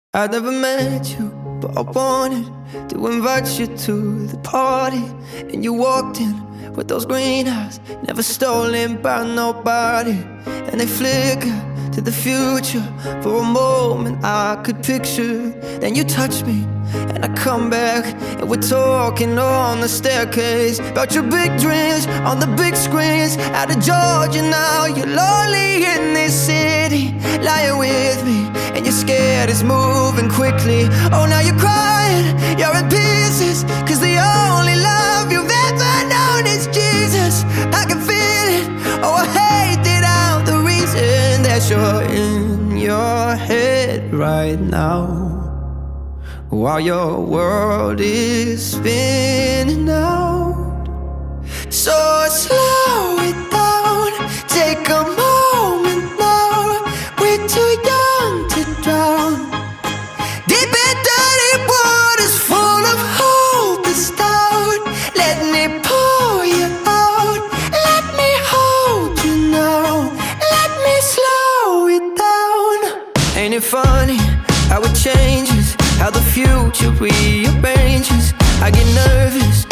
I never met you, but I wanted to invite you to the party. And you walked in with those green eyes, never stolen by nobody. And they flicker to the future. For a moment I could picture. Then you touch me and I come back, and we're talking on the staircase about your big dreams on the big screens. Out of Georgia now, you're lonely in this city, lying with me, and you're scared it's moving quickly. Oh, now you're crying, you're in pieces, cause the only love you've ever known is Jesus. I can feel it, oh I hate that I'm the reason that you're in your head right now, while your world is spinning out. So slow it down, take a moment now. We're too young to drown. Deep and dirty waters full of hope is down. Let me pull you out, let me hold you now, let me slow it down. Ain't it funny how it changes, how the future rearranges? I get nervous